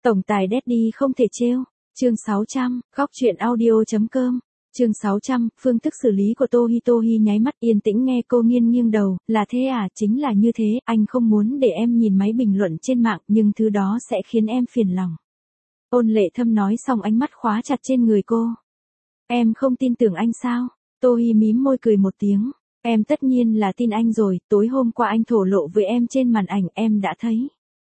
Tổng tài Daddy không thể trêu. Chương 600, góc truyện audio.com. Chương 600, phương thức xử lý của Tohi nháy mắt yên tĩnh nghe cô nghiêng đầu, là thế à, chính là như thế, anh không muốn để em nhìn máy bình luận trên mạng, nhưng thứ đó sẽ khiến em phiền lòng. Ôn Lệ Thâm nói xong ánh mắt khóa chặt trên người cô. Em không tin tưởng anh sao? Tohi mím môi cười một tiếng. Em tất nhiên là tin anh rồi, tối hôm qua anh thổ lộ với em trên màn ảnh em đã thấy.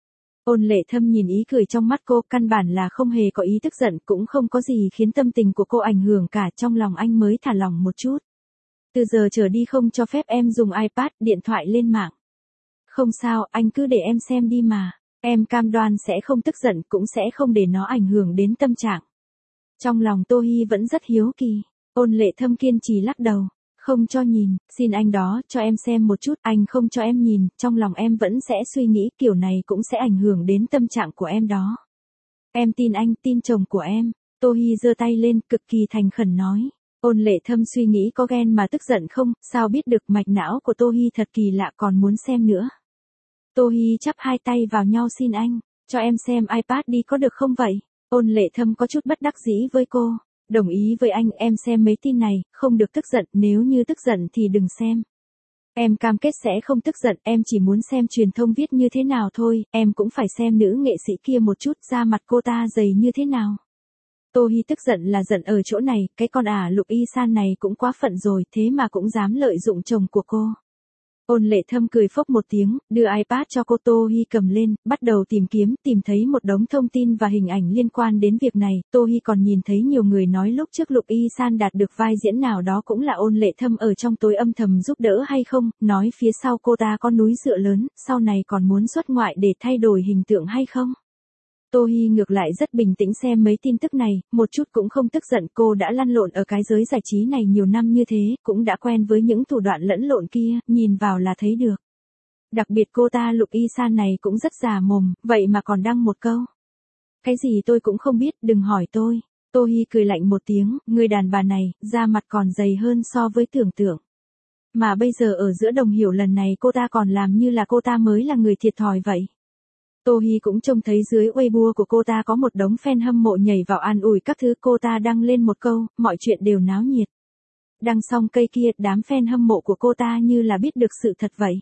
Ôn Lệ Thâm nhìn ý cười trong mắt cô, căn bản là không hề có ý tức giận, cũng không có gì khiến tâm tình của cô ảnh hưởng cả, trong lòng anh mới thả lỏng một chút. Từ giờ trở đi không cho phép em dùng iPad, điện thoại lên mạng. Không sao, anh cứ để em xem đi mà. Em cam đoan sẽ không tức giận, cũng sẽ không để nó ảnh hưởng đến tâm trạng. Trong lòng Tohi vẫn rất hiếu kỳ. Ôn Lệ Thâm kiên trì lắc đầu. Không cho nhìn, xin anh đó, cho em xem một chút, anh không cho em nhìn, trong lòng em vẫn sẽ suy nghĩ kiểu này cũng sẽ ảnh hưởng đến tâm trạng của em đó. Em tin anh, tin chồng của em. Tohi giơ tay lên, cực kỳ thành khẩn nói. Ôn Lệ Thâm suy nghĩ có ghen mà tức giận không, sao biết được, mạch não của Tohi thật kỳ lạ, còn muốn xem nữa. Tohi chắp hai tay vào nhau, xin anh, cho em xem iPad đi có được không vậy? Ôn Lệ Thâm có chút bất đắc dĩ với cô. Đồng ý với anh, em xem mấy tin này, không được tức giận, nếu như tức giận thì đừng xem. Em cam kết sẽ không tức giận, em chỉ muốn xem truyền thông viết như thế nào thôi, em cũng phải xem nữ nghệ sĩ kia một chút, da mặt cô ta dày như thế nào. Tohi tức giận là giận ở chỗ này, cái con Lục Y San này cũng quá phận rồi, thế mà cũng dám lợi dụng chồng của cô. Ôn Lệ Thâm cười phốc một tiếng, đưa iPad cho cô. Tohi cầm lên, bắt đầu tìm kiếm, tìm thấy một đống thông tin và hình ảnh liên quan đến việc này. Tohi còn nhìn thấy nhiều người nói lúc trước Lục Y San đạt được vai diễn nào đó cũng là Ôn Lệ Thâm ở trong tối âm thầm giúp đỡ hay không, nói phía sau cô ta có núi dựa lớn, sau này còn muốn xuất ngoại để thay đổi hình tượng hay không. Tohi ngược lại rất bình tĩnh xem mấy tin tức này, một chút cũng không tức giận, cô đã lăn lộn ở cái giới giải trí này nhiều năm như thế, cũng đã quen với những thủ đoạn lẫn lộn kia, nhìn vào là thấy được. Đặc biệt cô ta Lục Y San này cũng rất già mồm, vậy mà còn đăng một câu. Cái gì tôi cũng không biết, đừng hỏi tôi. Tohi cười lạnh một tiếng, người đàn bà này, da mặt còn dày hơn so với tưởng tượng. Mà bây giờ ở giữa đồng hiểu lần này cô ta còn làm như là cô ta mới là người thiệt thòi vậy. Tohi cũng trông thấy dưới Weibo của cô ta có một đống fan hâm mộ nhảy vào an ủi các thứ, cô ta đăng lên một câu, mọi chuyện đều náo nhiệt. Đăng xong cây kia, đám fan hâm mộ của cô ta như là biết được sự thật vậy.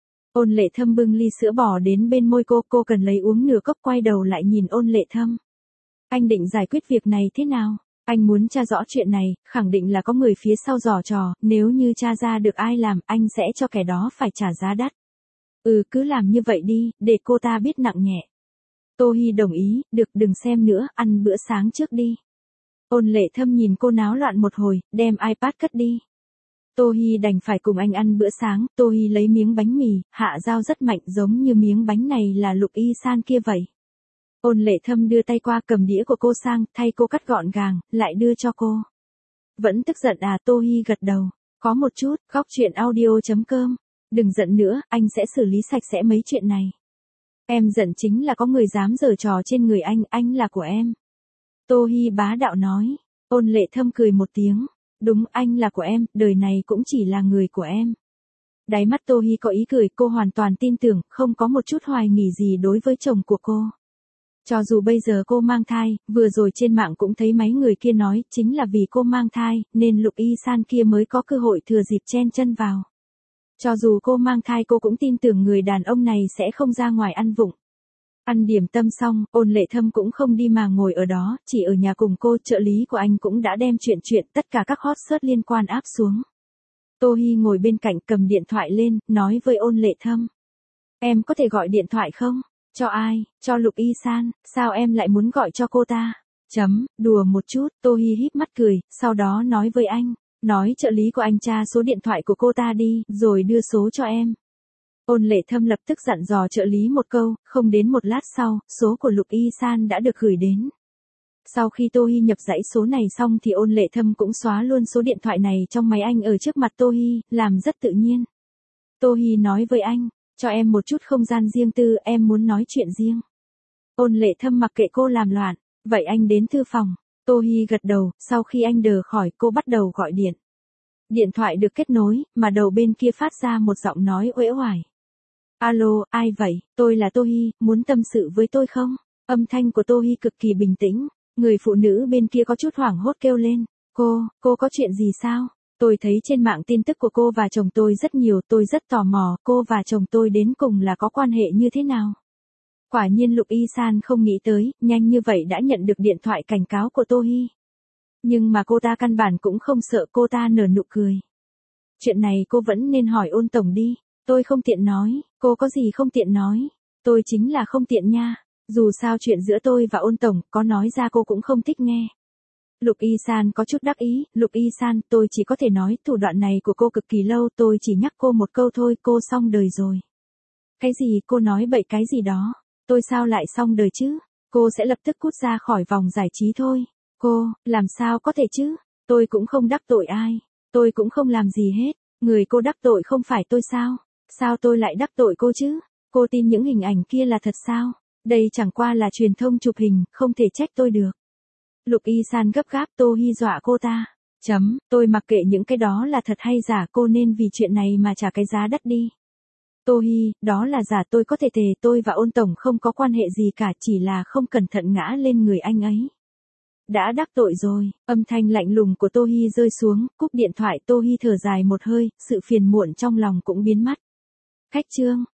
Ôn Lệ Thâm bưng ly sữa bò đến bên môi cô cần lấy uống nửa cốc, quay đầu lại nhìn Ôn Lệ Thâm. Anh định giải quyết việc này thế nào? Anh muốn tra rõ chuyện này, khẳng định là có người phía sau giở trò, nếu như tra ra được ai làm, anh sẽ cho kẻ đó phải trả giá đắt. Cứ làm như vậy đi, để cô ta biết nặng nhẹ. Tohi đồng ý, được, đừng xem nữa, ăn bữa sáng trước đi. Ôn Lệ Thâm nhìn cô náo loạn một hồi, đem iPad cất đi. Tohi đành phải cùng anh ăn bữa sáng. Tohi lấy miếng bánh mì, hạ dao rất mạnh, giống như miếng bánh này là Lục Y San kia vậy. Ôn Lệ Thâm đưa tay qua cầm đĩa của cô sang, thay cô cắt gọn gàng, lại đưa cho cô. Vẫn tức giận à? Tohi gật đầu. Có một chút. Góc truyện audio.com. Đừng giận nữa, anh sẽ xử lý sạch sẽ mấy chuyện này. Em giận chính là có người dám giở trò trên người anh là của em. Tohi bá đạo nói. Ôn Lệ Thâm cười một tiếng. Đúng, anh là của em, đời này cũng chỉ là người của em. Đáy mắt Tohi có ý cười, cô hoàn toàn tin tưởng, không có một chút hoài nghi gì đối với chồng của cô. Cho dù bây giờ cô mang thai, vừa rồi trên mạng cũng thấy mấy người kia nói, chính là vì cô mang thai, nên Lục Y San kia mới có cơ hội thừa dịp chen chân vào. Cho dù cô mang thai cô cũng tin tưởng người đàn ông này sẽ không ra ngoài ăn vụng. Ăn điểm tâm xong, Ôn Lệ Thâm cũng không đi mà ngồi ở đó, chỉ ở nhà cùng cô. Trợ lý của anh cũng đã đem chuyện tất cả các hot search liên quan áp xuống. Tohi ngồi bên cạnh cầm điện thoại lên, nói với Ôn Lệ Thâm. Em có thể gọi điện thoại không? Cho ai? Cho Lục Y San, sao em lại muốn gọi cho cô ta? Đùa một chút. Tohi híp mắt cười, sau đó nói với anh. Nói trợ lý của anh tra số điện thoại của cô ta đi, rồi đưa số cho em. Ôn Lệ Thâm lập tức dặn dò trợ lý một câu, không đến một lát sau, số của Lục Y San đã được gửi đến. Sau khi Tohi nhập dãy số này xong thì Ôn Lệ Thâm cũng xóa luôn số điện thoại này trong máy anh ở trước mặt Tohi, làm rất tự nhiên. Tohi nói với anh, cho em một chút không gian riêng tư, em muốn nói chuyện riêng. Ôn Lệ Thâm mặc kệ cô làm loạn, vậy anh đến thư phòng. Tohi gật đầu, sau khi anh đờ khỏi cô bắt đầu gọi điện. Điện thoại được kết nối, mà đầu bên kia phát ra một giọng nói uể oải. Alo, ai vậy? Tôi là Tohi, muốn tâm sự với tôi không? Âm thanh của Tô Hi cực kỳ bình tĩnh, người phụ nữ bên kia có chút hoảng hốt kêu lên, cô có chuyện gì sao? Tôi thấy trên mạng tin tức của cô và chồng tôi rất nhiều, tôi rất tò mò, cô và chồng tôi đến cùng là có quan hệ như thế nào? Quả nhiên Lục Y San không nghĩ tới, nhanh như vậy đã nhận được điện thoại cảnh cáo của Tô Hi. Nhưng mà cô ta căn bản cũng không sợ, cô ta nở nụ cười. Chuyện này cô vẫn nên hỏi Ôn tổng đi, tôi không tiện nói, cô có gì không tiện nói, tôi chính là không tiện nha, dù sao chuyện giữa tôi và Ôn tổng có nói ra cô cũng không thích nghe. Lục Y San có chút đắc ý, Lục Y San, tôi chỉ có thể nói thủ đoạn này của cô cực kỳ lâu, tôi chỉ nhắc cô một câu thôi, cô xong đời rồi. Cái gì, cô nói bậy cái gì đó, tôi sao lại xong đời chứ, cô sẽ lập tức cút ra khỏi vòng giải trí thôi. Cô, làm sao có thể chứ, tôi cũng không đắc tội ai, tôi cũng không làm gì hết, người cô đắc tội không phải tôi sao, sao tôi lại đắc tội cô chứ, cô tin những hình ảnh kia là thật sao, đây chẳng qua là truyền thông chụp hình, không thể trách tôi được. Lục Y San gấp gáp, Tô Hi dọa cô ta. Tôi mặc kệ những cái đó là thật hay giả, cô nên vì chuyện này mà trả cái giá đắt đi. Tô Hi, đó là giả, tôi có thể thề tôi và Ôn tổng không có quan hệ gì cả, chỉ là không cẩn thận ngã lên người anh ấy. Đã đắc tội rồi, âm thanh lạnh lùng của Tô Hi rơi xuống, cúp điện thoại. Tô Hi thở dài một hơi, sự phiền muộn trong lòng cũng biến mất. Khách trương,